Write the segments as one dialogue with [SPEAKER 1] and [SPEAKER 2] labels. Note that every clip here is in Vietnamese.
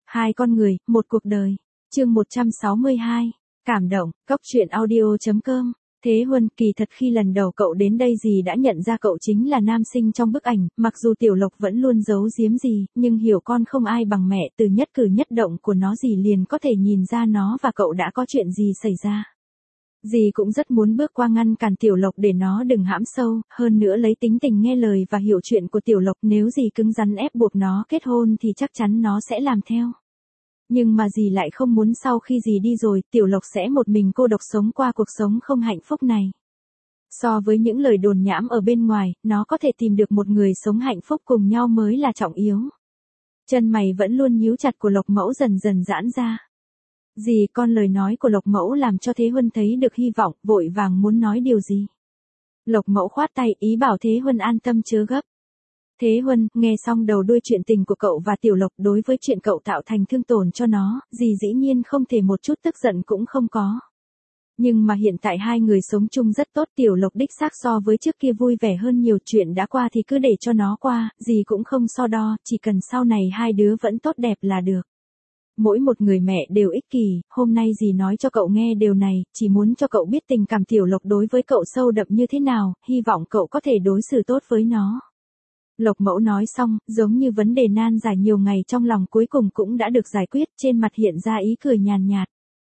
[SPEAKER 1] Hai con người, một cuộc đời. Chương 162. Cảm động, Cốc truyện audio.com. Thế Huân, kỳ thật khi lần đầu cậu đến đây dì đã nhận ra cậu chính là nam sinh trong bức ảnh, mặc dù Tiểu Lộc vẫn luôn giấu giếm dì, nhưng hiểu con không ai bằng mẹ, từ nhất cử nhất động của nó dì liền có thể nhìn ra nó và cậu đã có chuyện gì xảy ra. Dì cũng rất muốn bước qua ngăn cản Tiểu Lộc để nó đừng hãm sâu, hơn nữa lấy tính tình nghe lời và hiểu chuyện của Tiểu Lộc, nếu dì cứng rắn ép buộc nó kết hôn thì chắc chắn nó sẽ làm theo. Nhưng mà dì lại không muốn sau khi dì đi rồi, Tiểu Lộc sẽ một mình cô độc sống qua cuộc sống không hạnh phúc này. So với những lời đồn nhảm ở bên ngoài, nó có thể tìm được một người sống hạnh phúc cùng nhau mới là trọng yếu. Chân mày vẫn luôn nhíu chặt của Lộc Mẫu dần dần giãn ra. Dì con lời nói của Lộc Mẫu làm cho Thế Huân thấy được hy vọng, vội vàng muốn nói điều gì. Lộc Mẫu khoát tay ý bảo Thế Huân an tâm chớ gấp. Thế Huân, nghe xong đầu đuôi chuyện tình của cậu và Tiểu Lộc, đối với chuyện cậu tạo thành thương tổn cho nó, dì dĩ nhiên không thể một chút tức giận cũng không có. Nhưng mà hiện tại hai người sống chung rất tốt, Tiểu Lộc đích xác so với trước kia vui vẻ hơn nhiều, chuyện đã qua thì cứ để cho nó qua, dì cũng không so đo, chỉ cần sau này hai đứa vẫn tốt đẹp là được. Mỗi một người mẹ đều ích kỷ, hôm nay dì nói cho cậu nghe điều này, chỉ muốn cho cậu biết tình cảm Tiểu Lộc đối với cậu sâu đậm như thế nào, hy vọng cậu có thể đối xử tốt với nó. Lộc Mẫu nói xong, giống như vấn đề nan giải nhiều ngày trong lòng cuối cùng cũng đã được giải quyết, trên mặt hiện ra ý cười nhàn nhạt.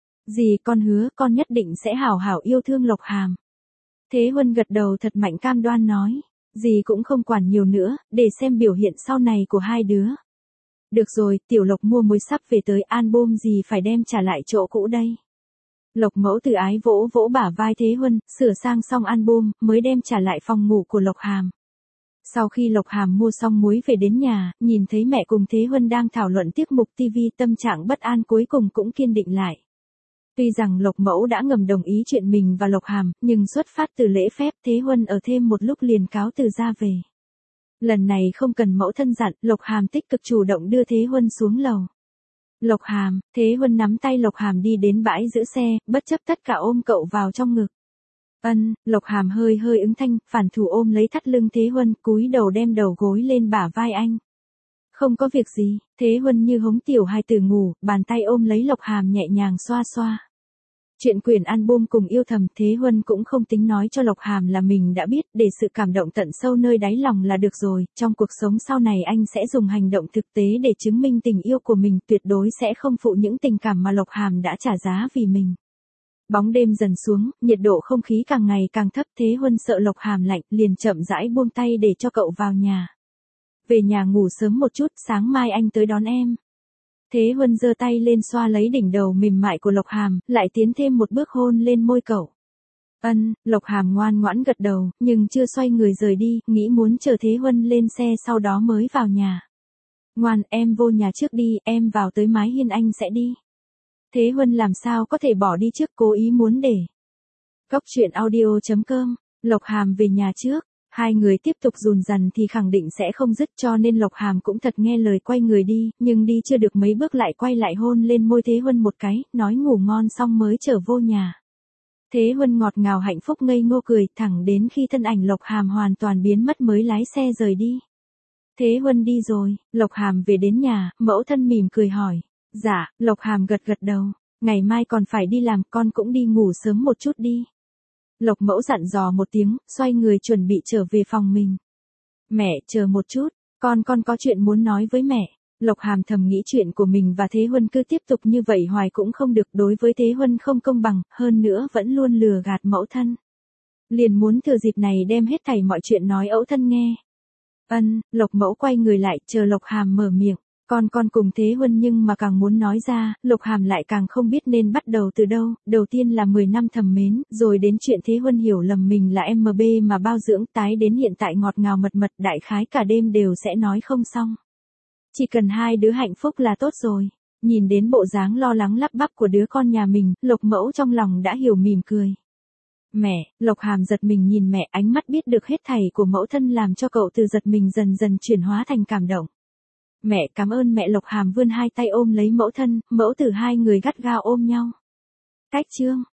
[SPEAKER 1] Dì con hứa, con nhất định sẽ hảo hảo yêu thương Lộc Hàm. Thế Huân gật đầu thật mạnh cam đoan nói, dì cũng không quản nhiều nữa, để xem biểu hiện sau này của hai đứa. Được rồi, Tiểu Lộc mua muối sắp về tới, album gì phải đem trả lại chỗ cũ đây. Lộc Mẫu từ ái vỗ vỗ bả vai Thế Huân, sửa sang xong album, mới đem trả lại phòng ngủ của Lộc Hàm. Sau khi Lộc Hàm mua xong muối về đến nhà, nhìn thấy mẹ cùng Thế Huân đang thảo luận tiết mục TV, tâm trạng bất an cuối cùng cũng kiên định lại. Tuy rằng Lộc Mẫu đã ngầm đồng ý chuyện mình và Lộc Hàm, nhưng xuất phát từ lễ phép, Thế Huân ở thêm một lúc liền cáo từ ra về. Lần này không cần mẫu thân dặn, Lộc Hàm tích cực chủ động đưa Thế Huân xuống lầu. Lộc Hàm, Thế Huân nắm tay Lộc Hàm đi đến bãi giữ xe, bất chấp tất cả ôm cậu vào trong ngực. Lộc Hàm hơi hơi ứng thanh, phản thủ ôm lấy thắt lưng Thế Huân, cúi đầu đem đầu gối lên bả vai anh. Không có việc gì, Thế Huân như hống tiểu hài tử ngủ, bàn tay ôm lấy Lộc Hàm nhẹ nhàng xoa xoa. Chuyện quyển album cùng yêu thầm, Thế Huân cũng không tính nói cho Lộc Hàm là mình đã biết, để sự cảm động tận sâu nơi đáy lòng là được rồi, trong cuộc sống sau này anh sẽ dùng hành động thực tế để chứng minh tình yêu của mình, tuyệt đối sẽ không phụ những tình cảm mà Lộc Hàm đã trả giá vì mình. Bóng đêm dần xuống, nhiệt độ không khí càng ngày càng thấp, Thế Huân sợ Lộc Hàm lạnh, liền chậm rãi buông tay để cho cậu vào nhà. Về nhà ngủ sớm một chút, sáng mai anh tới đón em. Thế Huân giơ tay lên xoa lấy đỉnh đầu mềm mại của Lộc Hàm, lại tiến thêm một bước hôn lên môi cậu. Lộc Hàm ngoan ngoãn gật đầu, nhưng chưa xoay người rời đi, nghĩ muốn chờ Thế Huân lên xe sau đó mới vào nhà. Ngoan, em vô nhà trước đi, em vào tới mái hiên anh sẽ đi. Thế Huân làm sao có thể bỏ đi trước, cố ý muốn để. Cốc truyện audio.com, Lộc Hàm về nhà trước, hai người tiếp tục dùn dằn thì khẳng định sẽ không dứt, cho nên Lộc Hàm cũng thật nghe lời quay người đi, nhưng đi chưa được mấy bước lại quay lại hôn lên môi Thế Huân một cái, nói ngủ ngon xong mới trở vô nhà. Thế Huân ngọt ngào hạnh phúc ngây ngô cười, thẳng đến khi thân ảnh Lộc Hàm hoàn toàn biến mất mới lái xe rời đi. Thế Huân đi rồi, Lộc Hàm về đến nhà, mẫu thân mỉm cười hỏi. Dạ, Lộc Hàm gật gật đầu, ngày mai còn phải đi làm, con cũng đi ngủ sớm một chút đi. Lộc Mẫu dặn dò một tiếng, xoay người chuẩn bị trở về phòng mình. Mẹ, chờ một chút, con có chuyện muốn nói với mẹ. Lộc Hàm thầm nghĩ chuyện của mình và Thế Huân cứ tiếp tục như vậy hoài cũng không được, đối với Thế Huân không công bằng, hơn nữa vẫn luôn lừa gạt mẫu thân. Liền muốn thừa dịp này đem hết thảy mọi chuyện nói ẫu thân nghe. Lộc Mẫu quay người lại, chờ Lộc Hàm mở miệng. Con cùng Thế Huân, nhưng mà càng muốn nói ra, Lộc Hàm lại càng không biết nên bắt đầu từ đâu, đầu tiên là 10 năm thầm mến, rồi đến chuyện Thế Huân hiểu lầm mình là MB mà bao dưỡng, tái đến hiện tại ngọt ngào mật mật, đại khái cả đêm đều sẽ nói không xong. Chỉ cần hai đứa hạnh phúc là tốt rồi. Nhìn đến bộ dáng lo lắng lắp bắp của đứa con nhà mình, Lộc Mẫu trong lòng đã hiểu mỉm cười. Mẹ, Lộc Hàm giật mình nhìn mẹ, ánh mắt biết được hết thảy của mẫu thân làm cho cậu từ giật mình dần dần chuyển hóa thành cảm động. Mẹ cảm ơn mẹ. Lộc Hàm vươn hai tay ôm lấy mẫu thân, mẫu tử hai người gắt gao ôm nhau. Cách chương